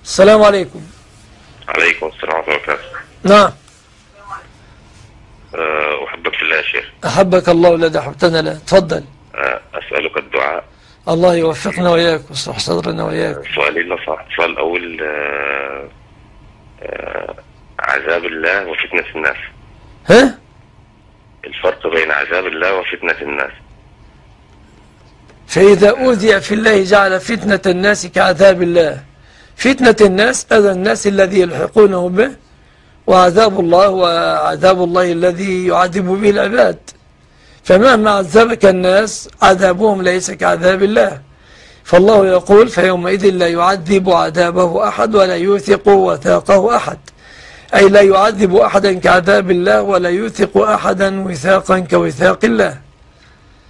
السلام عليكم. عليكم السلام ورحمة الله وبركاته. نعم. أحبك في الله يا شيخ. أحبك الله الذي أحببتنا له. تفضل. أسألك الدعاء. الله يوفقنا وإياك ويصلح صدرنا وإياك. سؤالي لو سمحت. السؤال الأول عذاب الله وفتنة الناس. ها؟ الفرق بين عذاب الله وفتنة الناس. فإذا أوذي في الله جعل فتنة الناس كعذاب الله. فتنة الناس أذى الناس الذي يلحقونه به، وعذاب الله وعذاب الله الذي يعذب به العباد. فمهما عذبك الناس عذابهم ليس كعذاب الله. فالله يقول فيومئذ لا يعذب عذابه أحد ولا يوثق وثاقه أحد، أي لا يعذب أحدا كعذاب الله ولا يوثق أحدا وثاقا كوثاق الله.